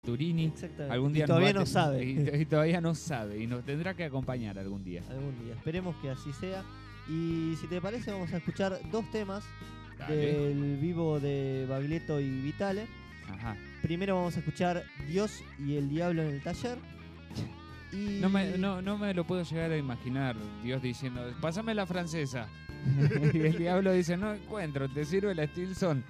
Turini. Exactamente. Algún día Y todavía nos no sabe. Y todavía no sabe. Y nos tendrá que acompañar algún día. Algún día. Esperemos que así sea. Y si te parece, vamos a escuchar 2 temas Dale. del vivo de Baglietto y Vitale. Ajá. Primero vamos a escuchar Dios y el Diablo en el Taller. Y... No me lo puedo llegar a imaginar. Dios diciendo, pásame la francesa. Y el diablo dice, no encuentro, te sirve la Stilson.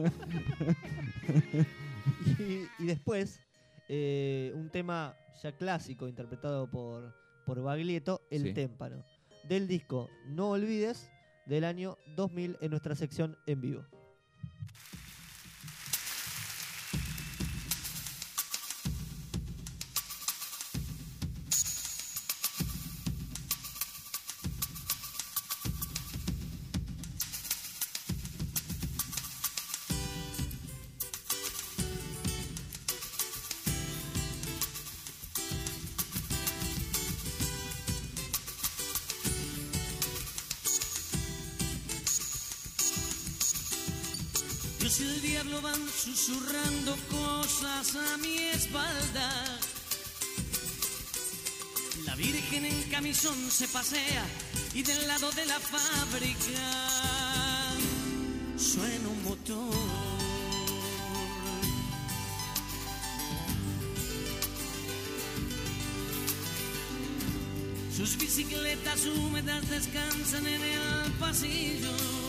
y después, un tema ya clásico interpretado por Baglietto, El Sí. Témpano. Del disco No Olvides, del año 2000, en nuestra sección en vivo. Dios y el diablo van susurrando cosas a mi espalda. La Virgen en camisón se pasea y del lado de la fábrica suena un motor. Sus bicicletas húmedas descansan en el pasillo.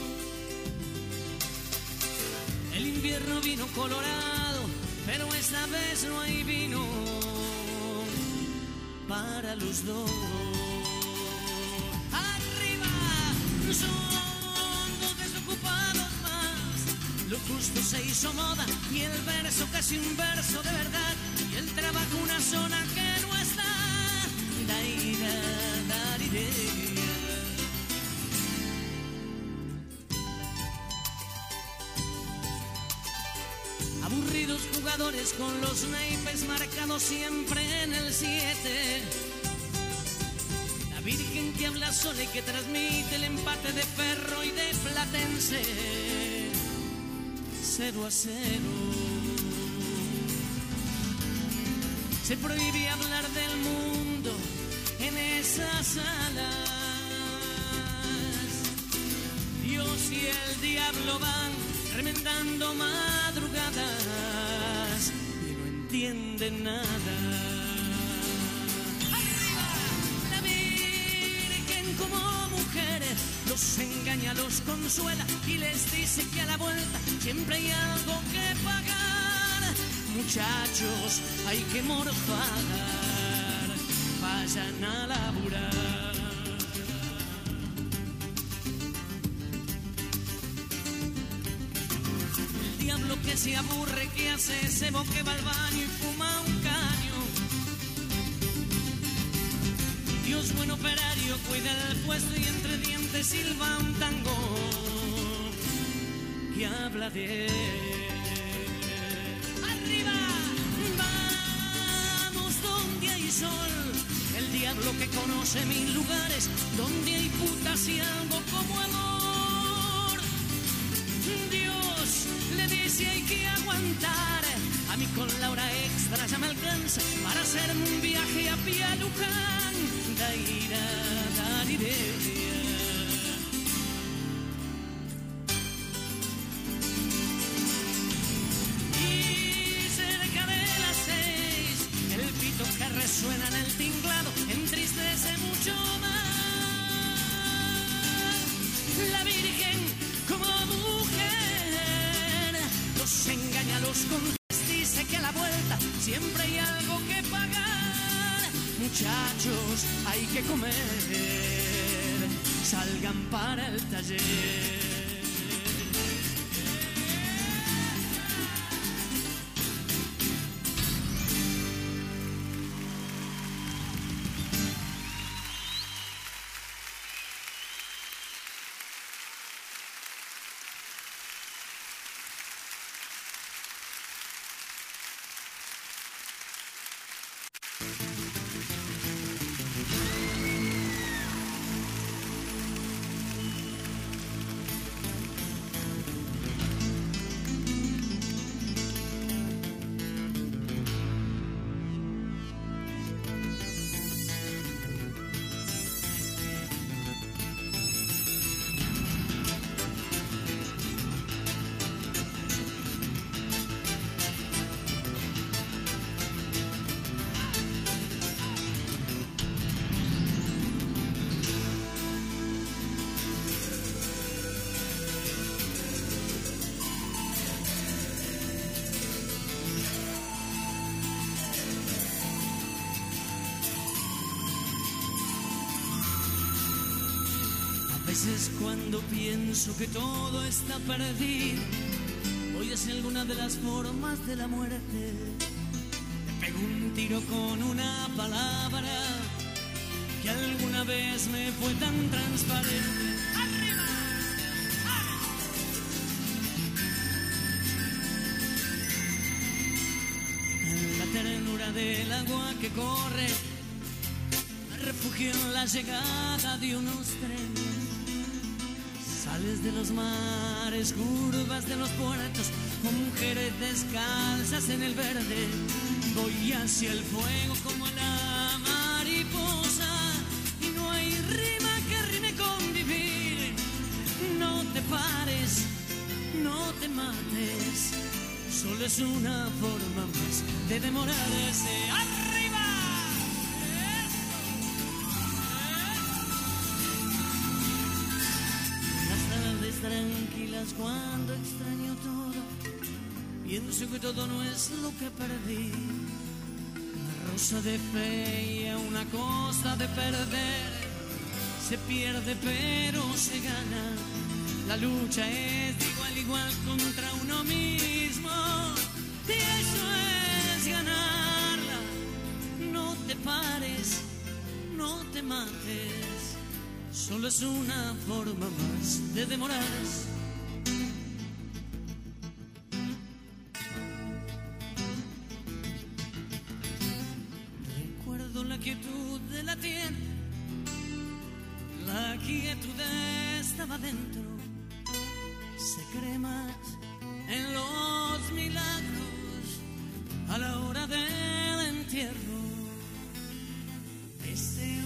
El invierno vino colorado, pero esta vez no hay vino para los dos. Arriba son 2 desocupados más. Lo justo se hizo moda y el verso casi un verso de verdad. Y el trabajo una zona que no está. Daira, dariré. Aburridos jugadores con los naipes marcados siempre en el 7. La Virgen que habla sola y que transmite el empate de Ferro y de Platense. 0-0. Se prohíbe hablar del mundo en esas salas. Dios y el diablo van remendando madrugadas y no entienden nada. ¡Arriba! La Virgen como mujeres los engaña, los consuela y les dice que a la vuelta siempre hay algo que pagar. Muchachos, hay que morfar, vayan a laburar. Diablo que se aburre, que hace, se boque, va al baño y fuma un caño. Dios buen operario, cuida el puesto y entre dientes silba un tango que habla de él. Arriba, vamos donde hay sol, el diablo que conoce 1000 lugares, donde hay putas y algo como amor. Dios le dice hay que aguantar, a mí con la hora extra ya me alcanza para hacer un viaje a pie a Luján. Daira, dariré. Y cerca de las 6, el pito que resuena en el tinglado entristece mucho más. La Virgen como mujer los engaña, los confunde, dice que a la vuelta siempre hay algo que pagar. Muchachos, hay que comer, salgan para el taller. veces cuando pienso que todo está perdido, voy hacia alguna de las formas de la muerte. Me pego un tiro con una palabra que alguna vez me fue tan transparente. ¡Arriba! ¡Ah! En la ternura del agua que corre, me refugio en la llegada de unos trenes. Sales de los mares, curvas de los puertos, con mujeres descalzas en el verde. Voy hacia el fuego como la mariposa, y no hay rima que rime con vivir. No te pares, no te mates, solo es una forma más de demorarse. ¡Arriba! Tranquilas cuando extraño todo, pienso que todo no es lo que perdí. Una rosa de fe y una cosa de perder, se pierde pero se gana. La lucha es de igual a igual contra uno mismo, y eso es ganarla. No te pares, no te mates, solo es una forma más de demorarse. Recuerdo la quietud de la tienda, la quietud estaba dentro. Se cree más en los milagros a la hora del entierro. Este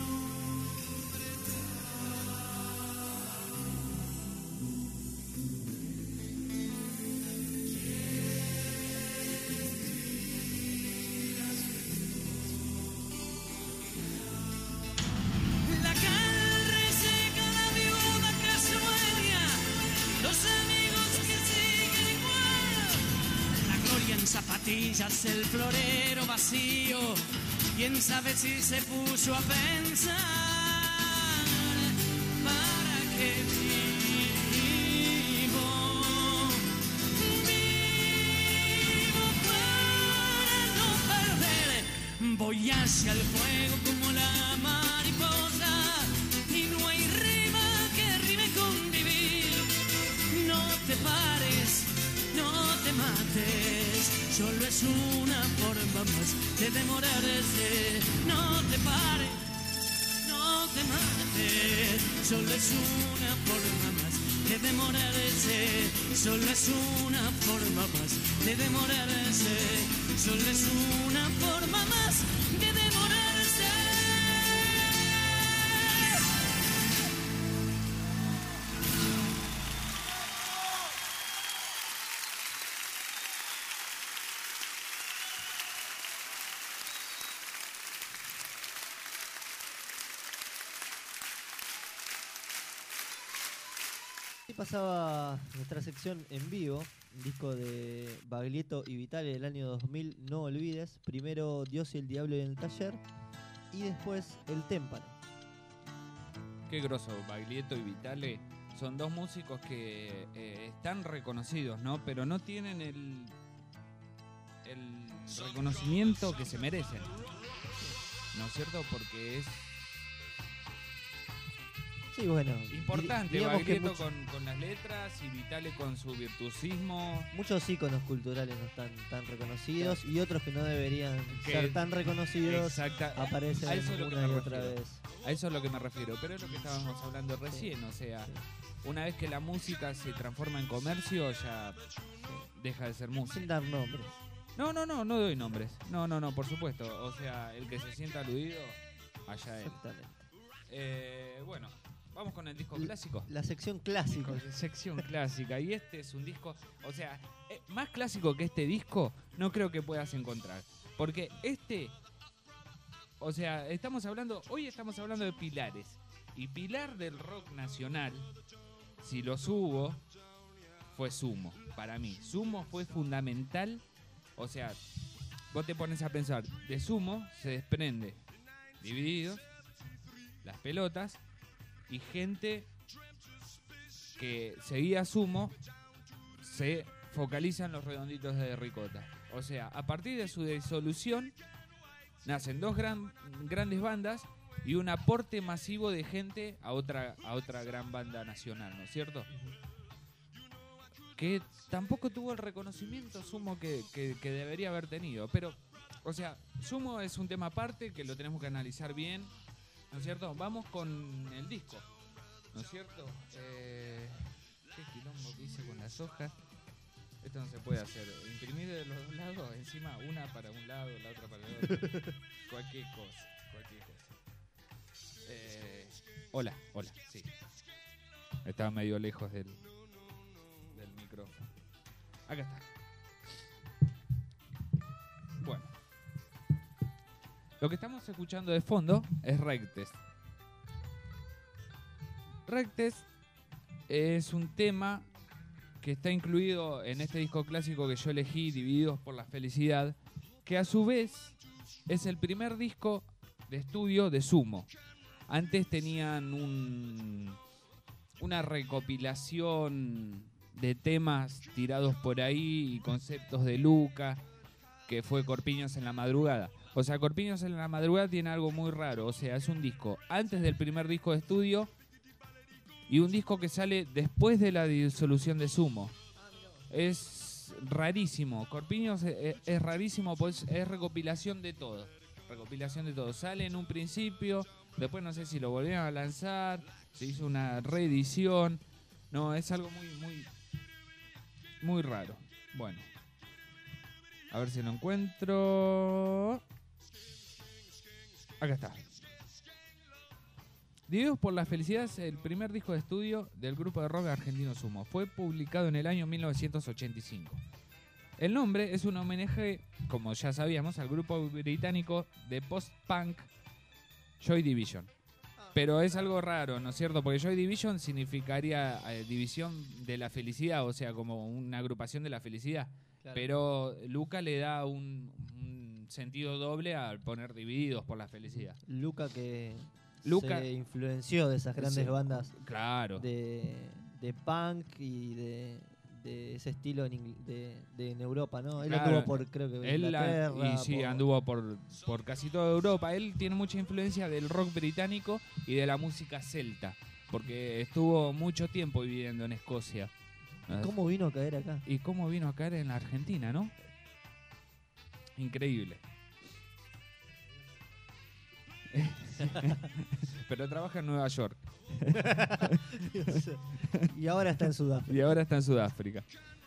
zapatillas, el florero vacío, quién sabe si se puso a pensar para qué vivo para no perder. Voy hacia el fuego como la mariposa, y no hay rima que rime con vivir. No te pares, no te mates, solo es una forma más de demorarse. No te pares, no te mates, solo es una forma más de demorarse. Solo es una forma más de demorarse. Solo es una forma más de demorarse. Y pasaba nuestra sección en vivo, un disco de Baglietto y Vitale del año 2000, No Olvides. Primero Dios y el Diablo en el taller, y después El Témpano. Qué groso, Baglietto y Vitale. Son dos músicos que están reconocidos, ¿no? Pero no tienen el reconocimiento que se merecen, ¿no es cierto? Porque es Sí, bueno. importante, digamos que Baglietto con las letras y Vitale con su virtuosismo. muchos íconos culturales no están tan reconocidos, y otros que no deberían Que- ser tan reconocidos Exacta, aparecen a eso es lo que una me y otra refiero. vez. A eso es lo que me refiero, pero es lo que estábamos hablando recién, o sea, Sí. una vez que la música se transforma en comercio, ya deja de ser música. Sin dar nombres. No doy nombres. No, por supuesto. O sea, el que se sienta aludido, allá él. Exactamente. Bueno, vamos con el disco L- clásico. La sección clásica. Con la sección clásica. Y este es un disco, o sea, más clásico que este disco, no creo que puedas encontrar. Porque o sea, hoy estamos hablando de pilares. Y pilar del rock nacional, si los hubo, fue Sumo. Para mí, Sumo fue fundamental. O sea, vos te pones a pensar, de Sumo se desprende Divididos, Las Pelotas y gente que seguía Sumo se focaliza en los Redonditos de Ricota. O sea, a partir de su disolución nacen dos grandes bandas y un aporte masivo de gente a otra gran banda nacional, ¿no es cierto? Que tampoco tuvo el reconocimiento Sumo que debería haber tenido. Pero, o sea, Sumo es un tema aparte que lo tenemos que analizar bien, ¿no es cierto? Vamos con el disco, ¿no es cierto? ¿Qué quilombo que hice con las hojas? Esto no se puede hacer. Imprimir de los dos lados, encima una para un lado, la otra para el otro. Cualquier cosa. Hola, sí. Estaba medio lejos del micrófono. Acá está. Bueno. Lo que estamos escuchando de fondo es Rectes. Rectes es un tema que está incluido en este disco clásico que yo elegí, Divididos por la Felicidad, que a su vez es el primer disco de estudio de Sumo. Antes tenían una recopilación de temas tirados por ahí y conceptos de Luca, que fue Corpiños en la Madrugada. O sea, Corpiños en la Madrugada tiene algo muy raro. O sea, es un disco antes del primer disco de estudio y un disco que sale después de la disolución de Sumo. Es rarísimo. Corpiños es rarísimo, pues es recopilación de todo. Sale en un principio, después no sé si lo volvieron a lanzar, se hizo una reedición. No, es algo muy raro. Bueno, a ver si lo encuentro. Acá está. Divididos por la Felicidad es el primer disco de estudio del grupo de rock argentino Sumo. Fue publicado en el año 1985. El nombre es un homenaje, como ya sabíamos, al grupo británico de post-punk Joy Division. Pero es algo raro, ¿no es cierto? Porque Joy Division significaría división de la felicidad, o sea, como una agrupación de la felicidad. Claro. Pero Luca le da un sentido doble al poner Divididos por la Felicidad. Luca se influenció de esas grandes bandas, claro, de punk y de ese estilo en Europa, ¿no? Él claro, anduvo por, creo que Inglaterra. Y sí, anduvo por casi toda Europa. Él tiene mucha influencia del rock británico y de la música celta, porque estuvo mucho tiempo viviendo en Escocia. ¿Y cómo vino a caer acá? Y cómo vino a caer en la Argentina, ¿no? Increíble. Pero trabaja en Nueva York. Y ahora está en Sudáfrica.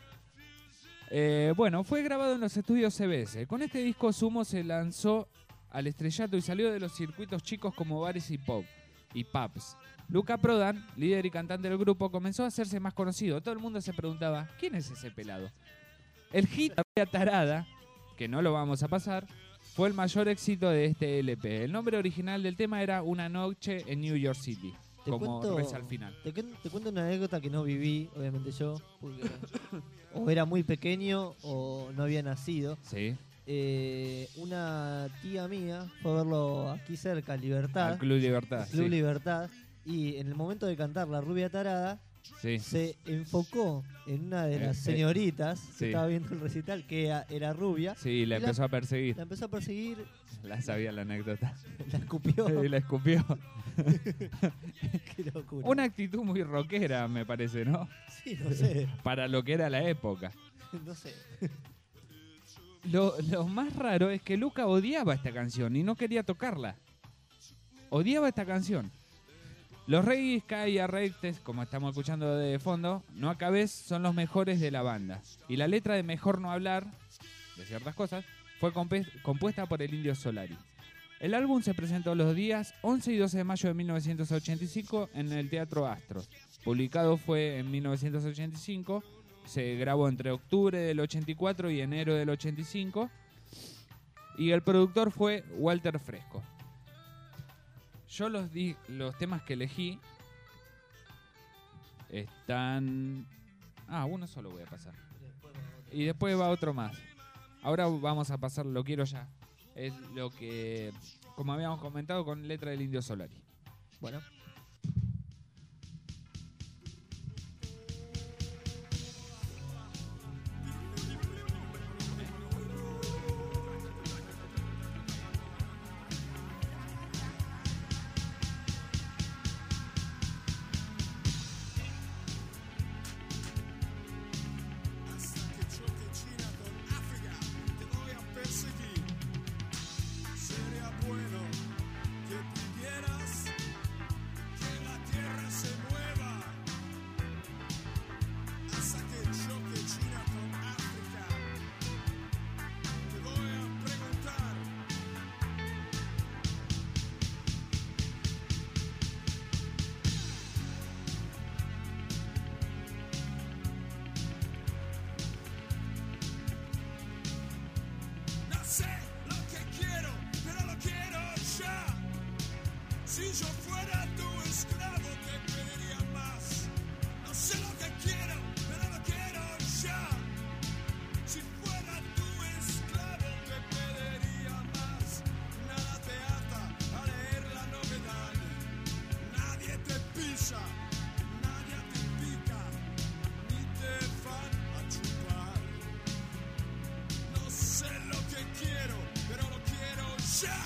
Bueno, fue grabado en los estudios CBS. Con este disco Sumo se lanzó al estrellato y salió de los circuitos chicos como bares y pubs. Luca Prodan, líder y cantante del grupo, comenzó a hacerse más conocido. Todo el mundo se preguntaba, ¿quién es ese pelado? El hit Rubia Tarada, que no lo vamos a pasar, fue el mayor éxito de este LP. El nombre original del tema era Una noche en New York City, reza al final. Te cuento una anécdota que no viví, obviamente yo, porque o era muy pequeño o no había nacido. Sí. Una tía mía fue a verlo aquí cerca, Libertad. Al Club Libertad. Club Libertad. Y en el momento de cantar La Rubia Tarada, sí, se enfocó en una de las señoritas que estaba viendo el recital, que era rubia. Sí, la empezó a perseguir. La sabía la anécdota. La escupió. Y la escupió. Qué locura. Una actitud muy rockera, me parece, ¿no? Sí, no sé. Para lo que era la época. No sé. Lo más raro es que Luca odiaba esta canción y no quería tocarla. Odiaba esta canción. Los Reggae Sky Rectes, como estamos escuchando de fondo, No Acabes, son los mejores de la banda. Y la letra de Mejor No Hablar, de ciertas cosas, fue compuesta por el Indio Solari. El álbum se presentó los días 11 y 12 de mayo de 1985 en el Teatro Astros. Publicado fue en 1985, se grabó entre octubre del 84 y enero del 85, y el productor fue Walter Fresco. Yo los temas que elegí están... uno solo voy a pasar. Y después va otro más. Ahora vamos a pasar, lo quiero ya. Es lo que, como habíamos comentado, con letra del Indio Solari. Bueno. Si yo fuera tu esclavo te pediría más. No sé lo que quiero, pero lo quiero ya. Si fuera tu esclavo te pediría más. Nada te ata a leer la novedad. Nadie te pisa, nadie te pica, ni te van a chupar. No sé lo que quiero, pero lo quiero ya.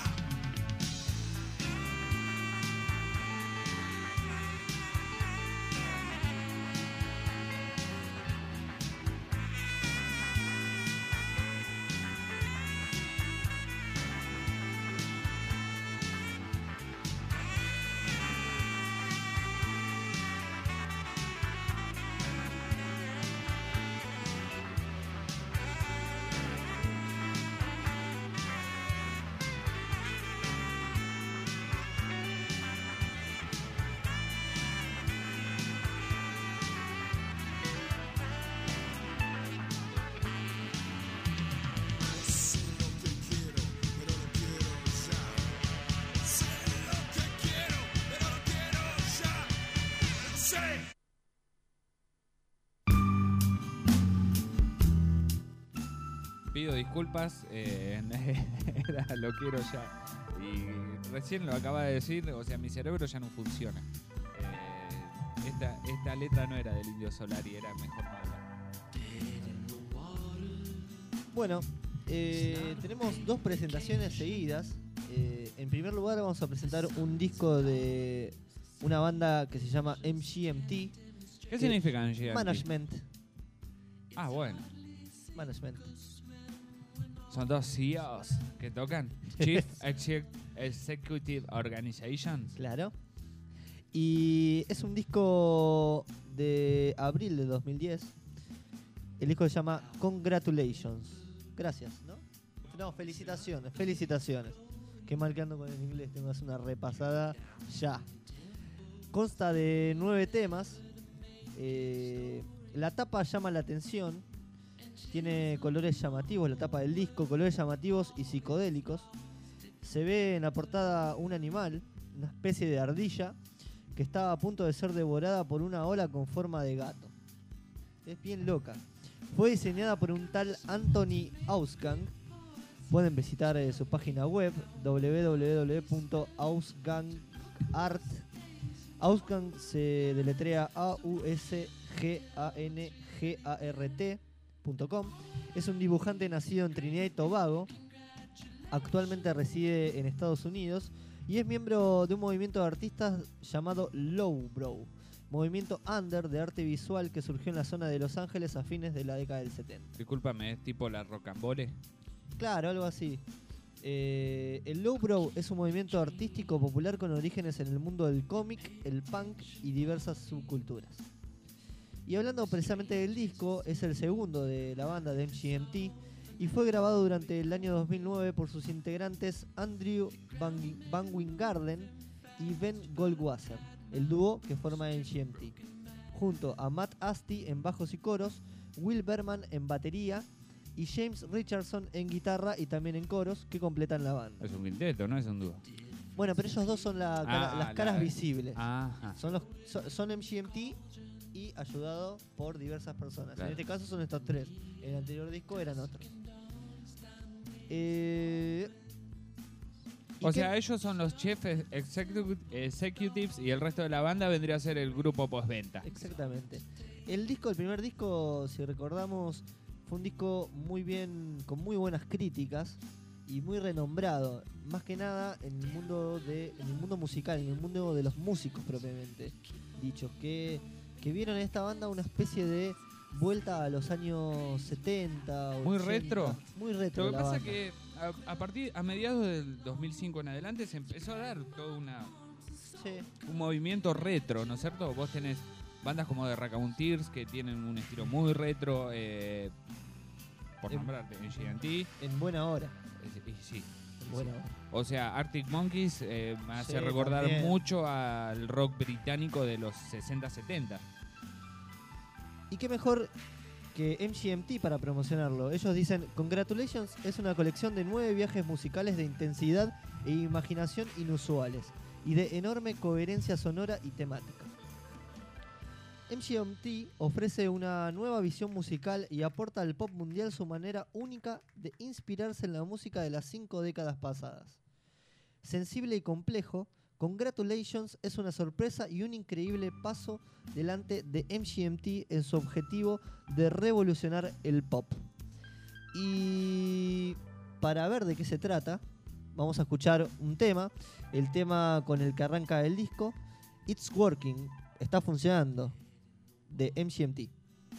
Pido disculpas, era lo quiero ya. Y recién lo acaba de decir, o sea, mi cerebro ya no funciona. Esta letra no era del Indio Solari, era mejor no hablar. Bueno, tenemos dos presentaciones seguidas. En primer lugar vamos a presentar un disco de una banda que se llama MGMT. ¿Qué significa MGMT? Management. Ah, bueno. Management. Son dos CEOs que tocan. Chief Executive Organization. Claro. Y es un disco de abril de 2010. El disco se llama Congratulations. Gracias, ¿no? No, felicitaciones, felicitaciones. Qué mal que ando con el inglés, tengo que hacer una repasada ya. Consta de 9 temas. La tapa llama la atención. Tiene colores llamativos, la tapa del disco, colores llamativos y psicodélicos. Se ve en la portada un animal, una especie de ardilla, que estaba a punto de ser devorada por una ola con forma de gato. Es bien loca. Fue diseñada por un tal Anthony Ausgang. Pueden visitar su página web www.ausgangart. Ausgang se deletrea AUSGANGART.com. Es un dibujante nacido en Trinidad y Tobago. Actualmente reside en Estados Unidos y es miembro de un movimiento de artistas llamado Lowbrow, movimiento under de arte visual que surgió en la zona de Los Ángeles a fines de la década del 70. Discúlpame, ¿es tipo la rocambole? Claro, algo así. El Lowbrow es un movimiento artístico popular con orígenes en el mundo del cómic, el punk y diversas subculturas. Y hablando precisamente del disco, es el segundo de la banda de MGMT y fue grabado durante el año 2009 por sus integrantes Andrew Van Wingarden y Ben Goldwasser, el dúo que forma MGMT, junto a Matt Asti en bajos y coros, Will Berman en batería y James Richardson en guitarra y también en coros, que completan la banda. Es un quinteto, no es un dúo. Bueno, pero ellos dos son las caras visibles. Ajá. Son MGMT y ayudado por diversas personas. Claro. En este caso son estos tres. En el anterior disco eran otros. O sea, ellos son los Chief Executives y el resto de la banda vendría a ser el grupo postventa. Exactamente. El primer disco, si recordamos, fue un disco muy bien, con muy buenas críticas y muy renombrado. Más que nada en el mundo musical, en el mundo de los músicos propiamente dichos, que vieron en esta banda una especie de vuelta a los años 70, 80. Muy retro. Muy retro. Lo que la pasa es banda. que a mediados del 2005 en adelante se empezó a dar todo Sí. un movimiento retro, ¿no es cierto? Vos tenés bandas como The Raconteurs que tienen un estilo muy retro, por nombrarte, MGMT. En buena hora. Sí. En buena hora. O sea, Arctic Monkeys me hace Sí, recordar también. mucho al rock británico de los 60-70. Y qué mejor que MGMT para promocionarlo. Ellos dicen: Congratulations es una colección de 9 viajes musicales de intensidad e imaginación inusuales. y de enorme coherencia sonora y temática. MGMT ofrece una nueva visión musical y aporta al pop mundial su manera única de inspirarse en la música de las 5 décadas pasadas. Sensible y complejo, Congratulations es una sorpresa y un increíble paso delante de MGMT en su objetivo de revolucionar el pop. Y para ver de qué se trata, vamos a escuchar un tema, el tema con el que arranca el disco, It's Working, está funcionando, de MGMT.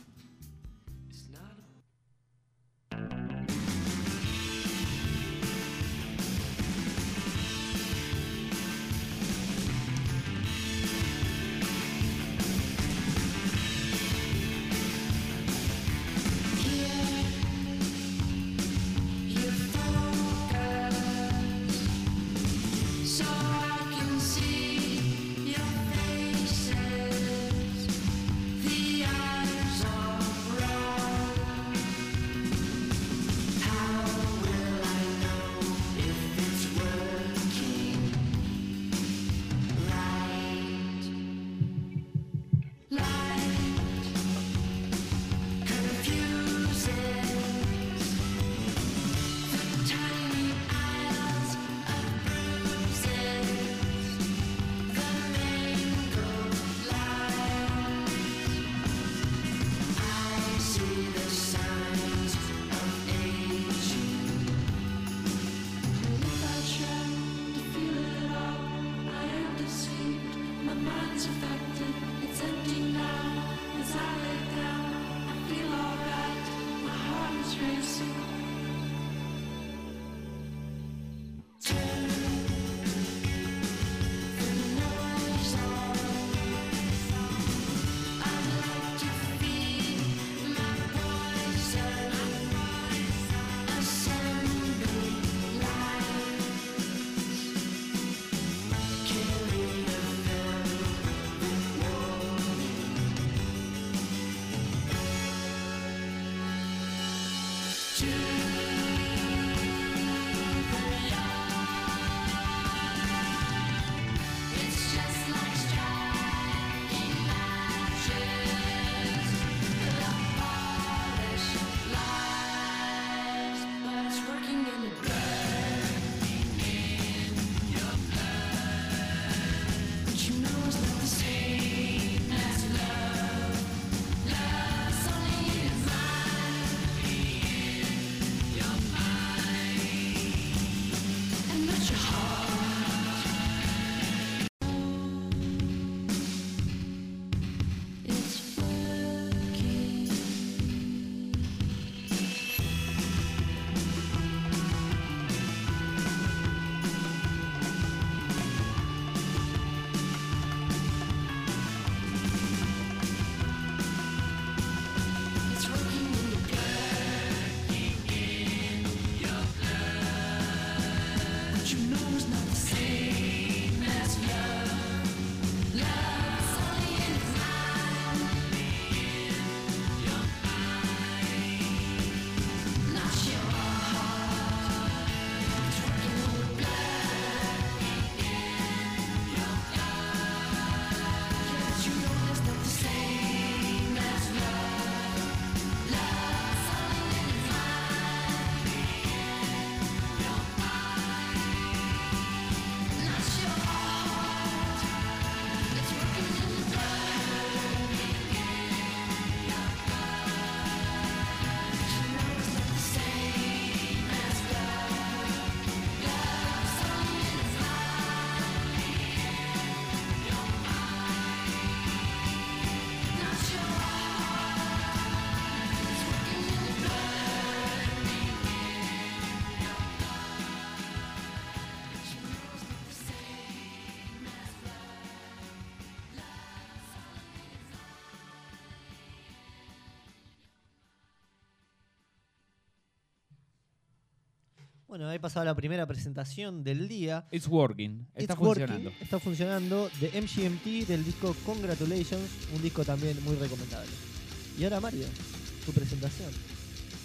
Bueno, ahí pasaba la primera presentación del día. It's working. Está It's funcionando. Working, está funcionando, de MGMT, del disco Congratulations, un disco también muy recomendable. Y ahora Mario, tu presentación. Estamos escuchando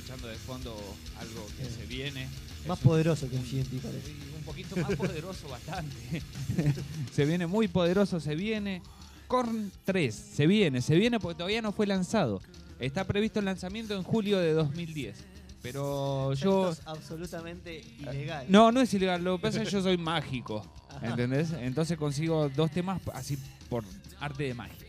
escuchando de fondo algo que se viene. Más Es un- poderoso que MGMT parece. un poquito más poderoso, bastante. Se viene muy poderoso, se viene. Korn 3, se viene porque todavía no fue lanzado. Está previsto el lanzamiento en julio de 2010. Pero yo... Esto es absolutamente ilegal. No, no es ilegal, lo que pasa es que yo soy mágico, ¿entendés? Entonces consigo 2 temas así por arte de magia.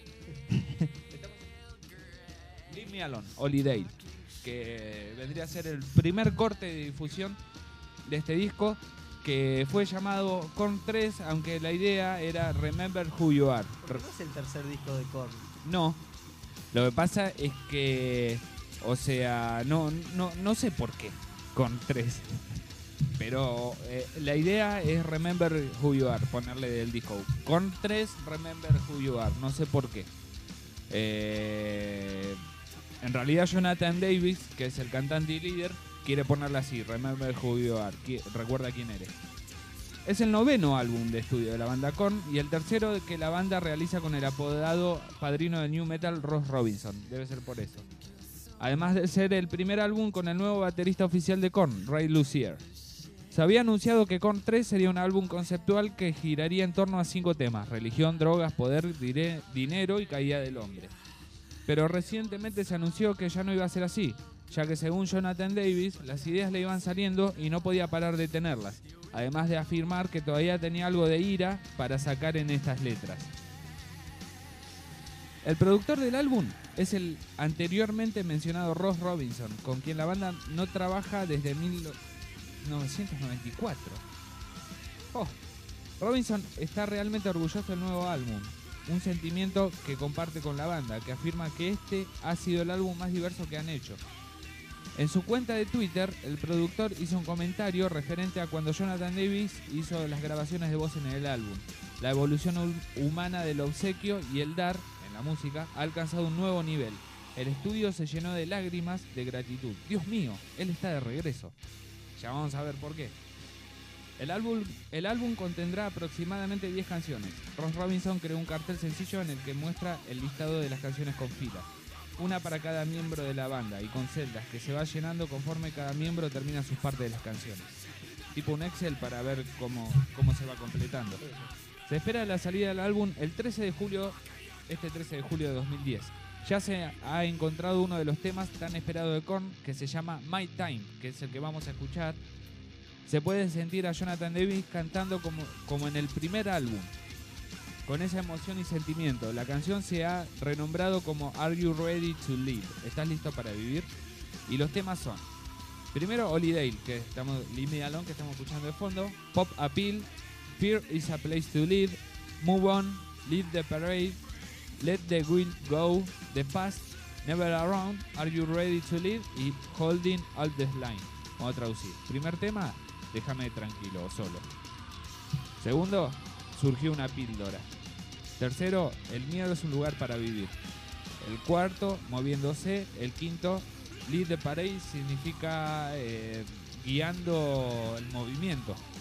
Leave Me Alone, Holiday, que vendría a ser el primer corte de difusión de este disco, que fue llamado Korn 3, aunque la idea era Remember Who You Are. Porque no es el tercer disco de Korn. No, lo que pasa es que, o sea, no sé por qué Korn 3. Pero la idea es Remember Who You Are, ponerle del disco. Korn 3, Remember Who You Are, no sé por qué. En realidad Jonathan Davis, que es el cantante y líder, quiere ponerla así, Remember Who You Are, recuerda quién eres. Es el 9º álbum de estudio de la banda Korn y el tercero que la banda realiza con el apodado padrino del New Metal Ross Robinson, debe ser por eso. Además de ser el primer álbum con el nuevo baterista oficial de Korn, Ray Luzier. Se había anunciado que Korn 3 sería un álbum conceptual que giraría en torno a 5 temas: religión, drogas, poder, dinero y caída del hombre. Pero recientemente se anunció que ya no iba a ser así, ya que según Jonathan Davis, las ideas le iban saliendo y no podía parar de tenerlas, además de afirmar que todavía tenía algo de ira para sacar en estas letras. El productor del álbum es el anteriormente mencionado Ross Robinson, con quien la banda no trabaja desde 1994. Robinson está realmente orgulloso del nuevo álbum, un sentimiento que comparte con la banda, que afirma que este ha sido el álbum más diverso que han hecho. En su cuenta de Twitter, el productor hizo un comentario referente a cuando Jonathan Davis hizo las grabaciones de voz en el álbum. La evolución humana del obsequio y el dar, en la música, ha alcanzado un nuevo nivel. El estudio se llenó de lágrimas de gratitud. Dios mío, él está de regreso. Ya vamos a ver por qué. El álbum contendrá aproximadamente 10 canciones. Ross Robinson creó un cartel sencillo en el que muestra el listado de las canciones con filas. Una para cada miembro de la banda y con celdas que se va llenando conforme cada miembro termina sus partes de las canciones. Tipo un Excel para ver cómo se va completando. Se espera la salida del álbum el 13 de julio, este 13 de julio de 2010. Ya se ha encontrado uno de los temas tan esperados de Korn, que se llama My Time, que es el que vamos a escuchar. Se puede sentir a Jonathan Davis cantando como en el primer álbum, con esa emoción y sentimiento. La canción se ha renombrado como Are You Ready to Live? ¿Estás listo para vivir? Y los temas son, primero Holiday, Leave Me Alone, que estamos escuchando de fondo, Pop Appeal, Fear is a Place to Live, Move On, Leave the Parade, Let the Wind Go, The Past, Never Around, Are You Ready to Live? Y Holding All the Line. Vamos a traducir. Primer tema, déjame tranquilo, solo. Segundo, surgió una píldora. Tercero, el miedo es un lugar para vivir. El cuarto, moviéndose. El quinto, lead the parade, significa guiando el movimiento.